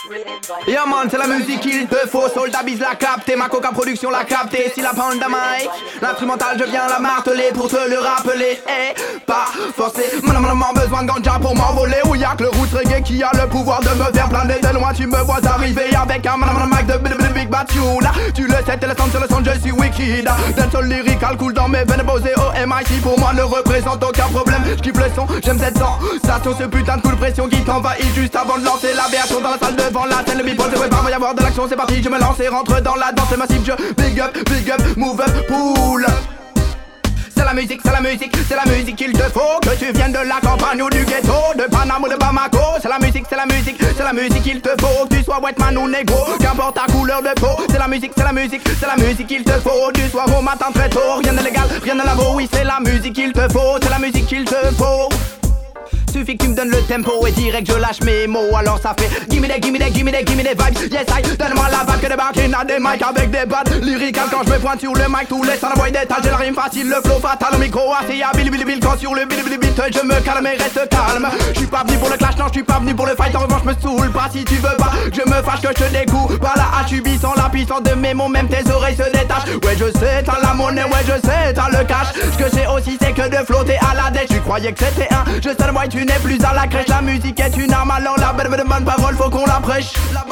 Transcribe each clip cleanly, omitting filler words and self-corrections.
Yeah man, c'est la musique qu'il te faut. Soldat Biz l'a capté, ma coca production l'a capté. Si la pound de mic, l'instrumental je viens la marteler pour te le rappeler. Pas forcé, malheureusement besoin de ganja pour m'envoler. Ou y'a que le roots reggae qui a le pouvoir de me faire planer. De loin tu me vois arriver avec un mic de Big Bad Tune. Tu le sais, t'es le son, je suis wicked. Dancehall lyrical cool dans mes veines, posé au MIC. Pour moi ne représente aucun problème. J'kiffe le son, j'aime cette sensation. Ce putain de coup de pression qui t'envahit juste avant de lancer la version dans la salle devant la scène. Le beatbox se prépare, va y avoir de l'action, c'est parti, je me lance et rentre dans la danse. C'est massif, je big up, move up, pull. C'est la musique, c'est la musique, c'est la musique qu'il te faut. Que tu viennes de la campagne ou du ghetto, de Panama ou de Bamako. C'est la musique, c'est la musique, c'est la musique qu'il te faut. Que tu sois wetman ou négro, qu'importe ta couleur de peau. C'est la musique, c'est la musique, c'est la musique qu'il te faut. Du soir au matin très tôt, rien de légal, rien de labo. Oui, c'est la musique qu'il te faut, c'est la musique qu'il te faut. Suffit que tu me donnes le tempo et direct je lâche mes mots. Alors ça fait gimme des vibes. Yes I, donne-moi la vibe que débarquer à des mics avec des battes lyriques. Quand je me pointe sur le mic, tous les sons envoient des tas. J'ai la rime facile, le flow fatal, le micro assez à Bill. Quand sur le beat je me calme et reste calme. Je suis pas venu pour le clash, non je suis pas venu pour le fight. En revanche je me saoule pas si tu veux pas que je me fâche, que je te découpe par la hache. Subissant la puissance de mes mots, même tes oreilles se détachent. Ouais je sais t'as la monnaie, ouais je sais t'as le cash. Ce que j'ai aussi c'est que de flotter à la dèche. Tu croyais que c'était un je sais moi tu n'es plus à la crèche. La musique est une arme, alors la bonne parole faut qu'on la prêche.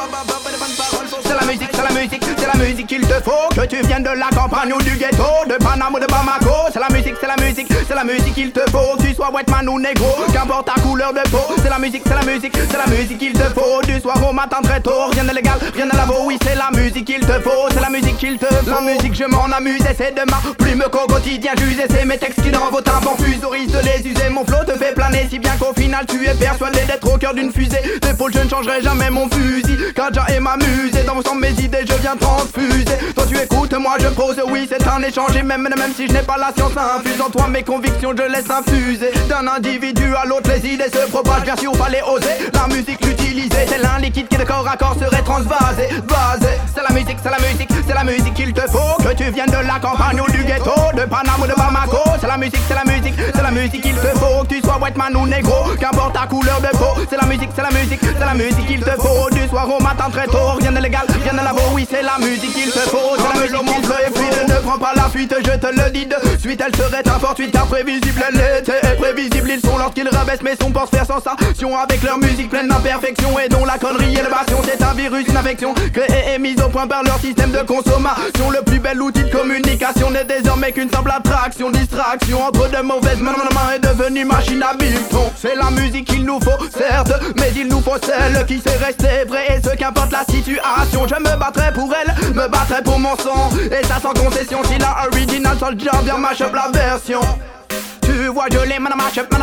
C'est la musique, c'est la musique, c'est la musique qu'il te faut. Que tu viennes de la campagne ou du ghetto, de Panama ou de Bamako. C'est la musique, c'est la musique, c'est la musique qu'il te faut. Que tu sois wetman ou négro, qu'importe ta couleur de peau. C'est la musique, c'est la musique, c'est la musique qu'il te faut. Du soir au matin très tôt, rien de légal, rien de labo. Oui c'est la musique qu'il te faut, c'est la musique qu'il te faut. La musique je m'en amuse et c'est de ma plume qu'au quotidien j'use. Et c'est mes textes qui dans vos tympans fusent, au risque de les user. Mon flow te fait planer si bien qu'au final tu es persuadé d'être au cœur d'une fusée. D'épaule je ne changerai jamais mon fusil, Kaja et m'amuser. Dans mon sang mes idées je viens transfuser. Toi tu écoutes, moi je pose, oui c'est un échange. Et même si je n'ai pas la science infuse en toi mes convictions je laisse infuser. D'un individu à l'autre les idées se propagent. Bien sûr fallait oser, la musique l'utiliser. C'est un liquide qui de corps à corps serait transvasé. C'est la musique, c'est la musique, c'est la musique qu'il te faut. Que tu viennes de la campagne ou du ghetto, de Panama ou de Bamako. C'est la musique, c'est la musique, c'est la musique qu'il te faut. Que tu sois wetman ou négro, qu'importe ta couleur de peau. C'est la musique, c'est la musique, c'est la musique qu'il te faut. Du soir au matin très tôt, rien de légal, rien de labo. Oui c'est la musique qu'il te faut, c'est la musique qu'il te faut. Ne prends pas la fuite, je te le dis de suite. Elle serait infortuite car prévisible elle était prévisible. Ils sont lorsqu'ils rabaissent mais son pour faire sensation. Avec leur musique pleine d'imperfection et dont la connerie et le bastion. C'est un virus, une infection créée et mise au point par leur système de consommation. Le plus bel outil de communication n'est désormais qu'une simple attraction. Distraction entre de mauvaises mains est devenue machine à bifton. C'est la musique qu'il nous faut certes, mais il nous faut celle qui sait rester vraie. Et ce qu'importe la situation, je me battrai pour elle, me battrai pour mon sang. Et ça sans concession, si la original soldier vient mash up la version. Tu vois je l'ai mash up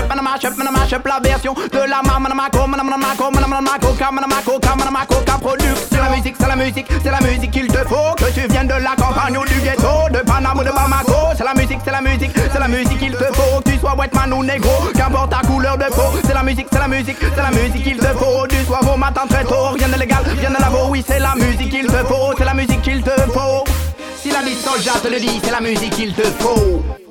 la version de la Mako production. C'est la musique, c'est la musique, c'est la musique qu'il te faut. Que tu viennes de la campagne ou du ghetto, de Panama ou de Bamako. C'est la musique, c'est la musique, c'est la musique qu'il te faut. Que tu sois wetman ou négro, qu'importe ta couleur de peau. C'est la musique, c'est la musique, c'est la musique qu'il te faut. Du soir au matin très tôt, rien de légal, rien de labo. Oui c'est la musique qu'il te faut, c'est la musique qu'il te faut. Si la vie soldat te le dit, c'est la musique qu'il te faut.